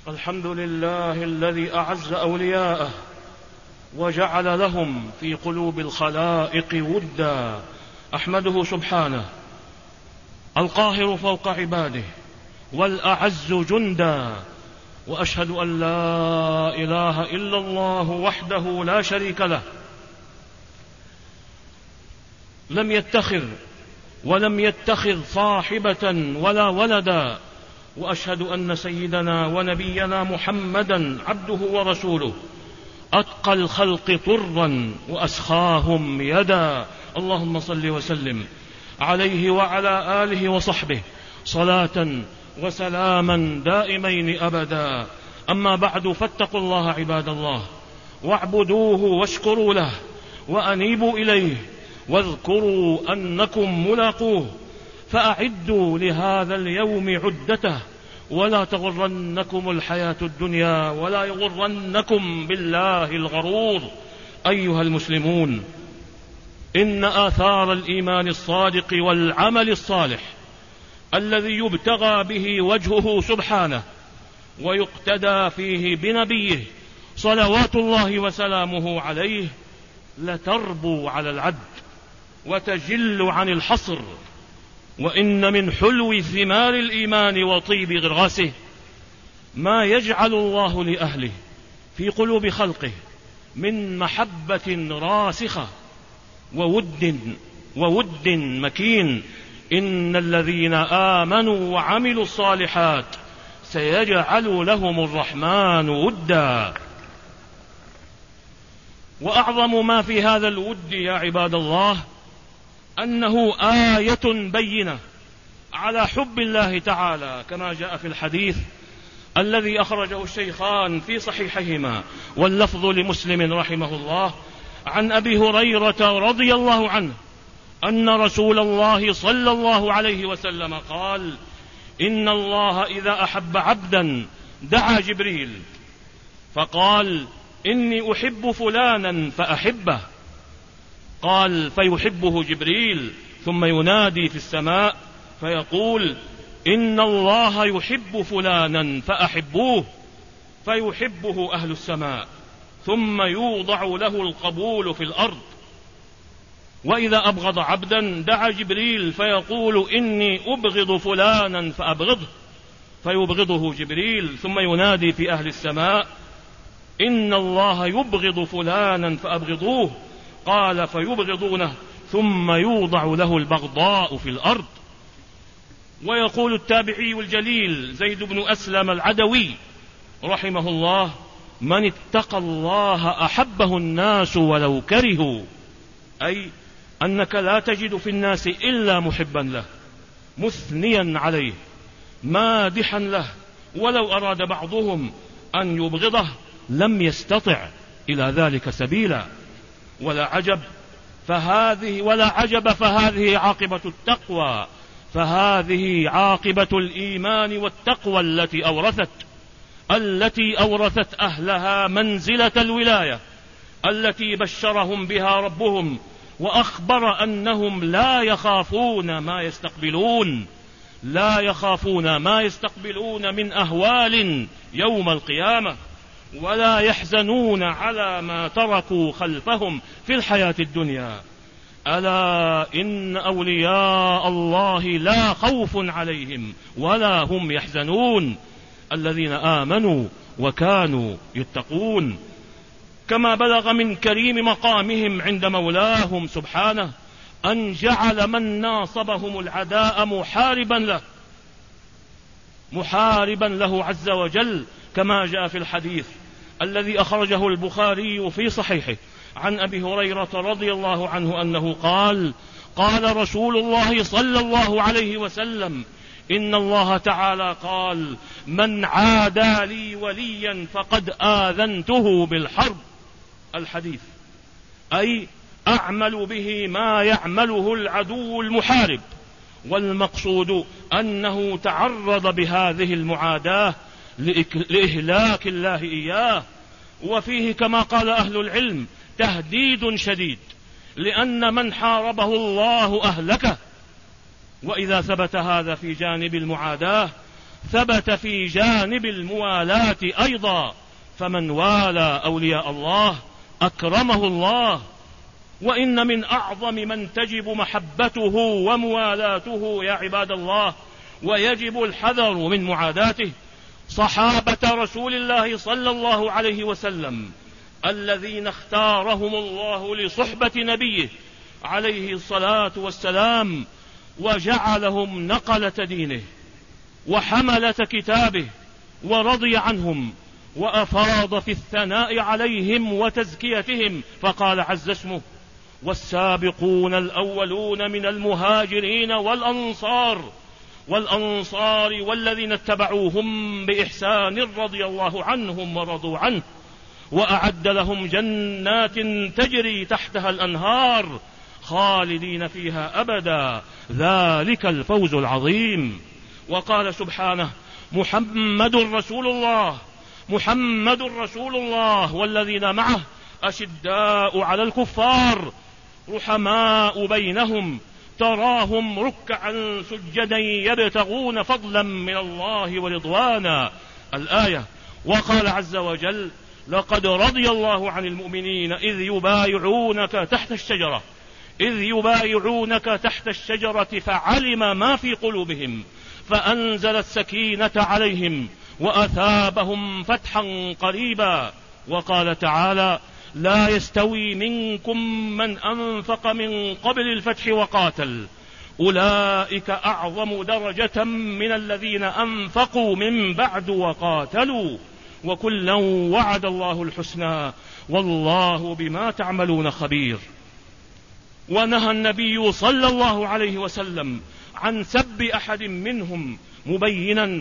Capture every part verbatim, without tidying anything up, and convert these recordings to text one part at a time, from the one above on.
الحمد لله الذي أعز أولياءه وجعل لهم في قلوب الخلائق ودا. أحمده سبحانه القاهر فوق عباده والأعز جندا، وأشهد أن لا إله إلا الله وحده لا شريك له، لم يتخذ ولم يتخذ صاحبة ولا ولدا، وأشهد أن سيدنا ونبينا محمدا عبده ورسوله أتقى الخلق طرا وأسخاهم يدا. اللهم صل وسلم عليه وعلى آله وصحبه صلاة وسلاما دائمين أبدا. أما بعد، فاتقوا الله عباد الله واعبدوه واشكروا له وأنيبوا إليه واذكروا أنكم ملاقوه، فأعدوا لهذا اليوم عدته، ولا تغرنكم الحياة الدنيا ولا يغرنكم بالله الغرور. أيها المسلمون، إن آثار الإيمان الصادق والعمل الصالح الذي يبتغى به وجهه سبحانه ويقتدى فيه بنبيه صلوات الله وسلامه عليه لتربو على العد وتجل عن الحصر. وإن من حلو ثمار الإيمان وطيب غراسه ما يجعل الله لأهله في قلوب خلقه من محبة راسخة وود وود مكين. إن الذين آمنوا وعملوا الصالحات سيجعل لهم الرحمن ودا. وأعظم ما في هذا الود يا عباد الله أنه آية بينة على حب الله تعالى، كما جاء في الحديث الذي أخرجه الشيخان في صحيحهما واللفظ لمسلم رحمه الله عن أبي هريرة رضي الله عنه أن رسول الله صلى الله عليه وسلم قال: إن الله إذا أحب عبدا دعا جبريل فقال: إني أحب فلانا فأحبه. قال: فيحبه جبريل ثم ينادي في السماء فيقول: إن الله يحب فلانا فأحبوه، فيحبه أهل السماء ثم يوضع له القبول في الأرض. وإذا أبغض عبدا دعا جبريل فيقول: إني أبغض فلانا فأبغضه، فيبغضه جبريل ثم ينادي في أهل السماء: إن الله يبغض فلانا فأبغضوه. قال: فيبغضونه ثم يوضع له البغضاء في الأرض. ويقول التابعي الجليل زيد بن أسلم العدوي رحمه الله: من اتقى الله أحبه الناس ولو كرهوا، أي أنك لا تجد في الناس إلا محبا له مثنيا عليه مادحا له، ولو أراد بعضهم أن يبغضه لم يستطع إلى ذلك سبيلا. ولا عجب فهذه ولا عجب فهذه عاقبة التقوى، فهذه عاقبة الإيمان والتقوى التي أورثت التي أورثت أهلها منزلة الولاية التي بشرهم بها ربهم وأخبر أنهم لا يخافون ما يستقبلون لا يخافون ما يستقبلون من أهوال يوم القيامة، ولا يحزنون على ما تركوا خلفهم في الحياة الدنيا. ألا إن أولياء الله لا خوف عليهم ولا هم يحزنون، الذين آمنوا وكانوا يتقون. كما بلغ من كريم مقامهم عند مولاهم سبحانه أن جعل من ناصبهم العداء محاربا له محاربا له عز وجل، كما جاء في الحديث الذي أخرجه البخاري في صحيحه عن أبي هريرة رضي الله عنه أنه قال: قال رسول الله صلى الله عليه وسلم: إن الله تعالى قال: من عادى لي وليا فقد آذنته بالحرب. الحديث أي أعمل به ما يعمله العدو المحارب، والمقصود أنه تعرض بهذه المعاداة لإهلاك الله إياه. وفيه كما قال أهل العلم تهديد شديد، لأن من حاربه الله أهلكه. وإذا ثبت هذا في جانب المعاداة ثبت في جانب الموالاة أيضا، فمن والى أولياء الله أكرمه الله. وإن من أعظم من تجب محبته وموالاته يا عباد الله ويجب الحذر من معاداته صحابة رسول الله صلى الله عليه وسلم، الذين اختارهم الله لصحبة نبيه عليه الصلاة والسلام، وجعلهم نقلة دينه وحملة كتابه، ورضي عنهم وأفاض في الثناء عليهم وتزكيتهم، فقال عز اسمه: والسابقون الأولون من المهاجرين والأنصار والأنصار والذين اتبعوهم بإحسان رضي الله عنهم ورضوا عنه، وأعد لهم جنات تجري تحتها الأنهار خالدين فيها أبدا، ذلك الفوز العظيم. وقال سبحانه: محمد رسول الله محمد رسول الله والذين معه أشداء على الكفار رحماء بينهم تراهم ركعا سجدا يبتغون فضلا من الله ورضوانا، الآية. وقال عز وجل: لقد رضي الله عن المؤمنين إذ يبايعونك تحت الشجرة إذ يبايعونك تحت الشجرة فعلم ما في قلوبهم فأنزل السكينة عليهم وأثابهم فتحا قريبا. وقال تعالى: لا يستوي منكم من أنفق من قبل الفتح وقاتل أولئك أعظم درجة من الذين أنفقوا من بعد وقاتلوا وكلا وعد الله الحسنى والله بما تعملون خبير. ونهى النبي صلى الله عليه وسلم عن سب أحد منهم، مبينا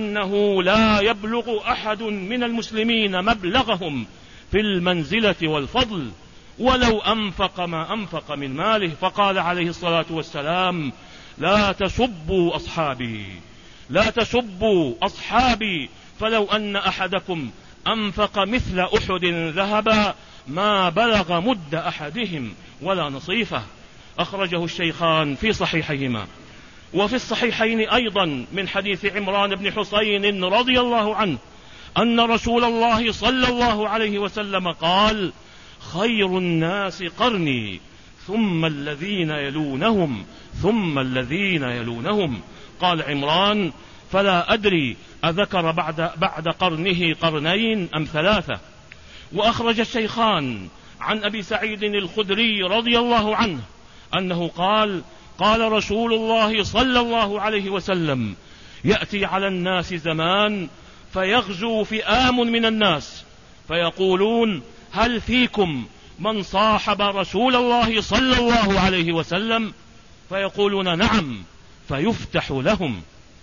أنه لا يبلغ أحد من المسلمين مبلغهم في المنزلة والفضل ولو أنفق ما أنفق من ماله، فقال عليه الصلاة والسلام: لا تسبوا أصحابي لا تسبوا أصحابي فلو أن أحدكم أنفق مثل أحد ذهبا ما بلغ مد أحدهم ولا نصيفه. أخرجه الشيخان في صحيحيهما. وفي الصحيحين أيضا من حديث عمران بن حسين رضي الله عنه أن رسول الله صلى الله عليه وسلم قال: خير الناس قرني ثم الذين يلونهم ثم الذين يلونهم. قال عمران: فلا أدري أذكر بعد, بعد قرنه قرنين أم ثلاثة. وأخرج الشيخان عن أبي سعيد الخدري رضي الله عنه أنه قال: قال رسول الله صلى الله عليه وسلم: يأتي على الناس زمان فيغزو فئام من الناس فيقولون: هل فيكم من صاحب رسول الله صلى الله عليه وسلم؟ فيقولون: نعم، فيفتح لهم.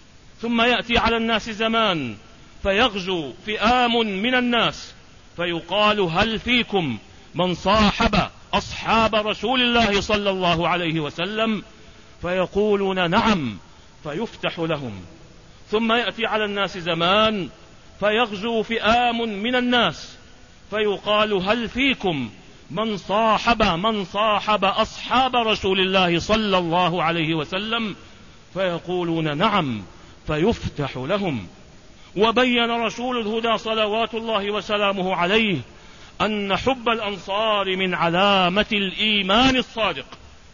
ثم يأتي على الناس زمان فيغزو فئام من الناس فيقال: هل فيكم من صاحب أصحاب رسول الله صلى الله عليه وسلم؟ فيقولون: نعم، فيفتح لهم. ثم يأتي على الناس زمان فيغزو فئام من الناس فيقال: هل فيكم من صاحب من صاحب أصحاب رسول الله صلى الله عليه وسلم؟ فيقولون: نعم، فيفتح لهم. وبين رسول الهدى صلوات الله وسلامه عليه أن حب الأنصار من علامة الإيمان الصادق،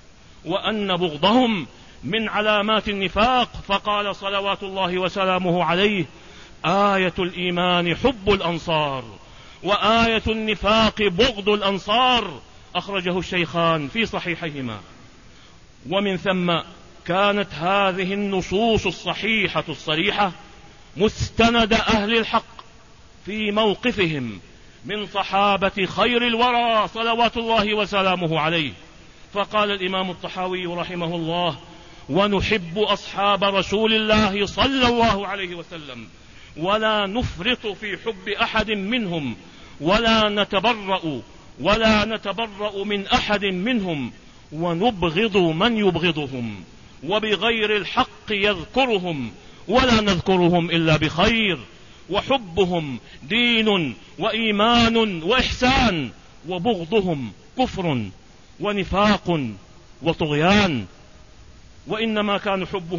وأن بغضهم من علامات النفاق، فقال صلوات الله وسلامه عليه: آية الإيمان حب الأنصار وآية النفاق بغض الأنصار. أخرجه الشيخان في صحيحيهما. ومن ثم كانت هذه النصوص الصحيحة الصريحة مستند أهل الحق في موقفهم من صحابة خير الورى صلوات الله وسلامه عليه. فقال الإمام الطحاوي رحمه الله: ونحب أصحاب رسول الله صلى الله عليه وسلم ولا نفرط في حب أحد منهم ولا نتبرأ ولا نتبرأ من أحد منهم ونبغض من يبغضهم وبغير الحق يذكرهم ولا نذكرهم إلا بخير، وحبهم دين وإيمان وإحسان، وبغضهم كفر ونفاق وطغيان. وإنما كان حبهم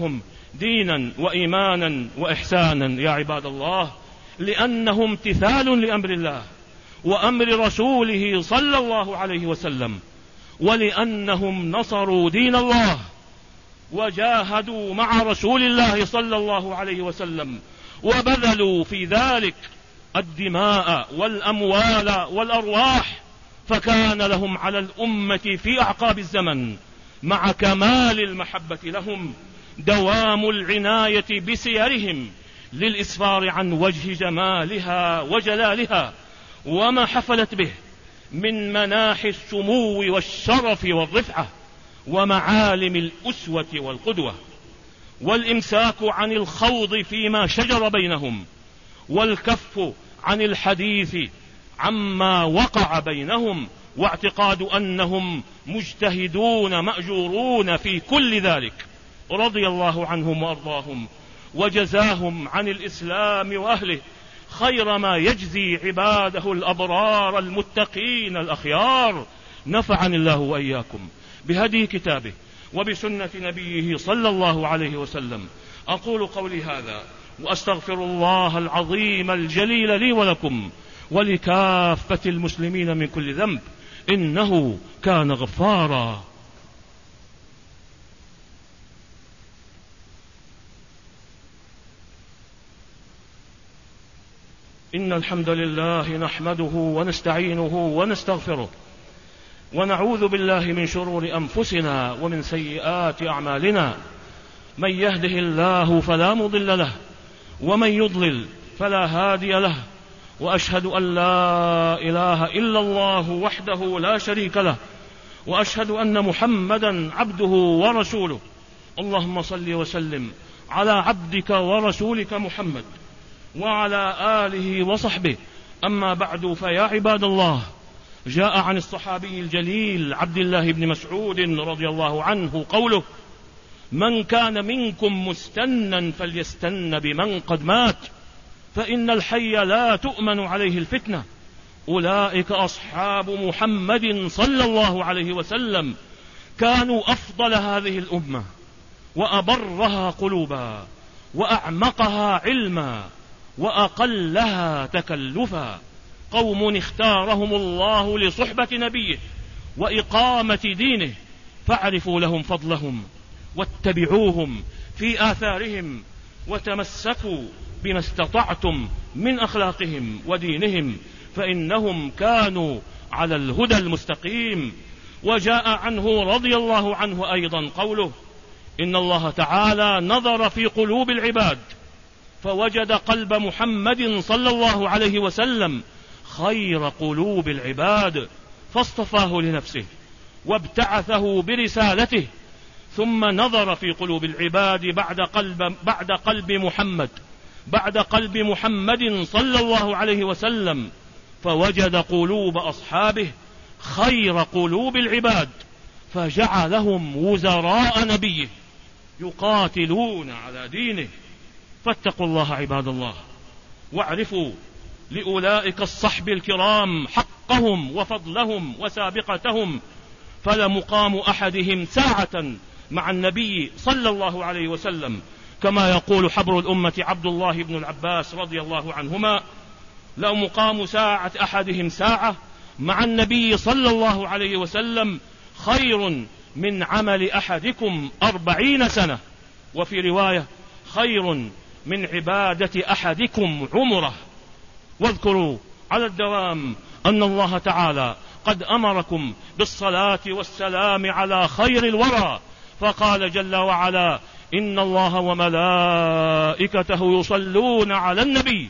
دينا وإيمانا وإحسانا يا عباد الله، لأنه امتثال لأمر الله وأمر رسوله صلى الله عليه وسلم، ولأنهم نصروا دين الله وجاهدوا مع رسول الله صلى الله عليه وسلم، وبذلوا في ذلك الدماء والأموال والأرواح، فكان لهم على الأمة في أعقاب الزمن مع كمال المحبة لهم دوام العناية بسيرهم للإسفار عن وجه جمالها وجلالها وما حفلت به من مناحي السمو والشرف والرفعة ومعالم الأسوة والقدوة، والإمساك عن الخوض فيما شجر بينهم، والكف عن الحديث عما وقع بينهم، واعتقاد أنهم مجتهدون مأجورون في كل ذلك، رضي الله عنهم وأرضاهم وجزاهم عن الإسلام وأهله خير ما يجزي عباده الأبرار المتقين الأخيار. نفعني الله وإياكم بهدي كتابه وبسنة نبيه صلى الله عليه وسلم. أقول قولي هذا وأستغفر الله العظيم الجليل لي ولكم ولكافة المسلمين من كل ذنب، إنه كان غفارا. إن الحمد لله نحمده ونستعينه ونستغفره ونعوذ بالله من شرور أنفسنا ومن سيئات أعمالنا، من يهده الله فلا مضل له ومن يضلل فلا هادي له، وأشهد أن لا إله إلا الله وحده لا شريك له، وأشهد أن محمدا عبده ورسوله. اللهم صل وسلم على عبدك ورسولك محمد وعلى آله وصحبه. أما بعد، فيا عباد الله، جاء عن الصحابي الجليل عبد الله بن مسعود رضي الله عنه قوله: من كان منكم مستنا فليستن بمن قد مات، فإن الحي لا تؤمن عليه الفتنة. أولئك أصحاب محمد صلى الله عليه وسلم، كانوا أفضل هذه الأمة وأبرها قلوبا وأعمقها علما وأقلها تكلفا، قوم اختارهم الله لصحبة نبيه وإقامة دينه، فاعرفوا لهم فضلهم واتبعوهم في آثارهم وتمسكوا بما استطعتم من أخلاقهم ودينهم، فإنهم كانوا على الهدى المستقيم. وجاء عنه رضي الله عنه أيضا قوله: إن الله تعالى نظر في قلوب العباد فوجد قلب محمد صلى الله عليه وسلم خير قلوب العباد، فاصطفاه لنفسه وابتعثه برسالته، ثم نظر في قلوب العباد بعد قلب, بعد قلب محمد بعد قلب محمد صلى الله عليه وسلم فوجد قلوب أصحابه خير قلوب العباد، فجعلهم وزراء نبيه يقاتلون على دينه. فاتقوا الله عباد الله، واعرفوا لأولئك الصحب الكرام حقهم وفضلهم وسابقتهم، فلمقام أحدهم ساعة مع النبي صلى الله عليه وسلم، كما يقول حبر الأمة عبد الله بن العباس رضي الله عنهما: لمقام ساعة أحدهم ساعة مع النبي صلى الله عليه وسلم خير من عمل أحدكم أربعين سنة، وفي رواية: خير من عبادة أحدكم عمره. واذكروا على الدوام أن الله تعالى قد أمركم بالصلاة والسلام على خير الورى، فقال جل وعلا: إن الله وملائكته يصلون على النبي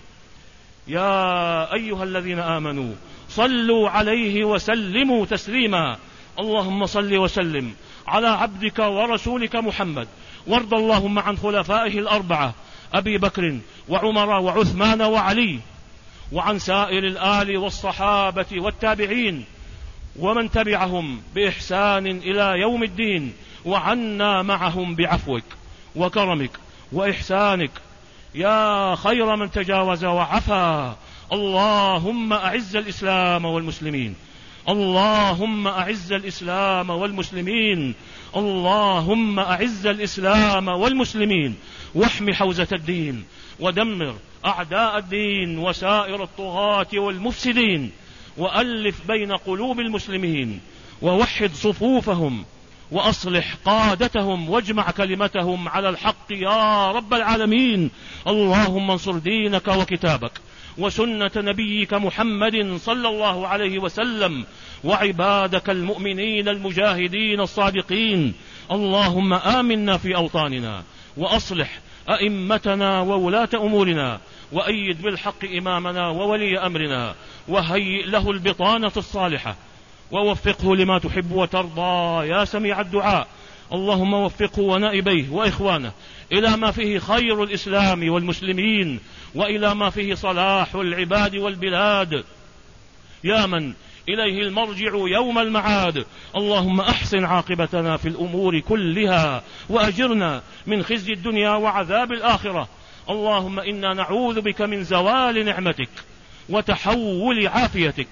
يا أيها الذين آمنوا صلوا عليه وسلموا تسليما. اللهم صل وسلم على عبدك ورسولك محمد، وارض اللهم عن خلفائه الأربعة أبي بكر وعمر وعثمان وعلي، وعن سائر الآل والصحابة والتابعين ومن تبعهم بإحسان إلى يوم الدين، وعنا معهم بعفوك وكرمك وإحسانك يا خير من تجاوز وعفا. اللهم أعز الإسلام والمسلمين، اللهم أعز الإسلام والمسلمين، اللهم أعز الإسلام والمسلمين، واحم حوزة الدين، ودمر أعداء الدين وسائر الطغاة والمفسدين، وألف بين قلوب المسلمين، ووحد صفوفهم، وأصلح قادتهم، واجمع كلمتهم على الحق يا رب العالمين. اللهم انصر دينك وكتابك وسنة نبيك محمد صلى الله عليه وسلم، وعبادك المؤمنين المجاهدين الصادقين. اللهم آمنا في أوطاننا، وأصلح أئمتنا وولاة أمورنا، وأيد بالحق إمامنا وولي أمرنا، وهيئ له البطانة الصالحة، ووفقه لما تحب وترضى يا سميع الدعاء. اللهم وفقه ونائبيه وإخوانه إلى ما فيه خير الإسلام والمسلمين، وإلى ما فيه صلاح العباد والبلاد، يا من إليه المرجع يوم المعاد. اللهم أحسن عاقبتنا في الأمور كلها، وأجرنا من خزي الدنيا وعذاب الآخرة. اللهم إنا نعوذ بك من زوال نعمتك، وتحول عافيتك،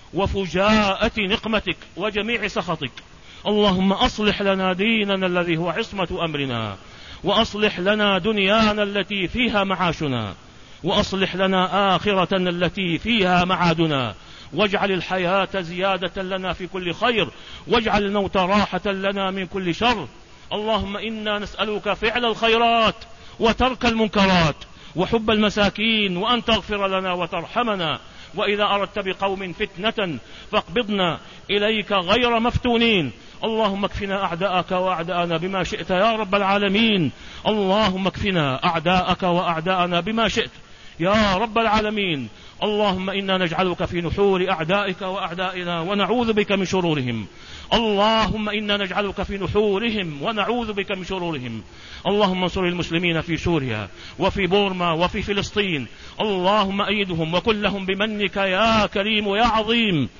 وفجاءة نقمتك، وجميع سخطك. اللهم أصلح لنا ديننا الذي هو عصمة أمرنا، وأصلح لنا دنيانا التي فيها معاشنا، وأصلح لنا آخرتنا التي فيها معادنا، واجعل الحياة زيادة لنا في كل خير، واجعل الموت راحة لنا من كل شر. اللهم إنا نسألك فعل الخيرات وترك المنكرات وحب المساكين، وأن تغفر لنا وترحمنا، وإذا أردت بقوم فتنة فاقبضنا إليك غير مفتونين. اللهم اكفنا أعداءك وأعداءنا بما شئت يا رب العالمين. اللهم اكفنا أعداءك وأعداءنا بما شئت يا رب العالمين. اللهم إنا نجعلك في نحور أعدائك وأعدائنا، ونعوذ بك من شرورهم. اللهم إنا نجعلك في نحورهم، ونعوذ بك من شرورهم. اللهم انصر المسلمين في سوريا وفي بورما وفي فلسطين. اللهم أيدهم وكن لهم بمنك يا كريم يا عظيم.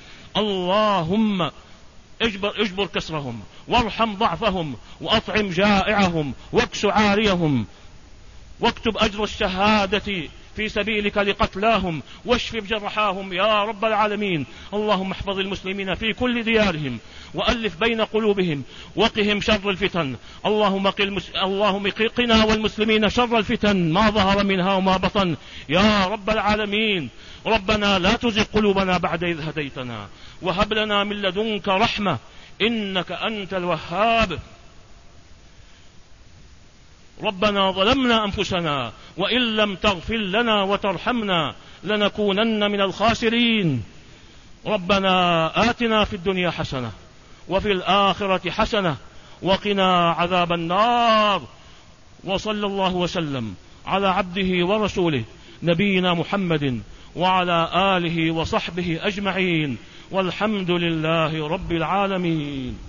اللهم اجبر, اجبر كسرهم، وارحم ضعفهم، وأطعم جائعهم، واكس عاريهم، واكتب أجر الشهادة في سبيلك لقتلاهم، واشف بجرحاهم يا رب العالمين. اللهم احفظ المسلمين في كل ديارهم، وألف بين قلوبهم، وقهم شر الفتن. اللهم قل اللهم قنا والمسلمين شر الفتن ما ظهر منها وما بطن يا رب العالمين. ربنا لا تزغ قلوبنا بعد إذ هديتنا، وهب لنا من لدنك رحمة إنك أنت الوهاب. ربنا ظلمنا أنفسنا، وإن لم تغفر لنا وترحمنا لنكونن من الخاسرين. ربنا آتنا في الدنيا حسنة وفي الآخرة حسنة وقنا عذاب النار. وصلى الله وسلم على عبده ورسوله نبينا محمد وعلى آله وصحبه أجمعين، والحمد لله رب العالمين.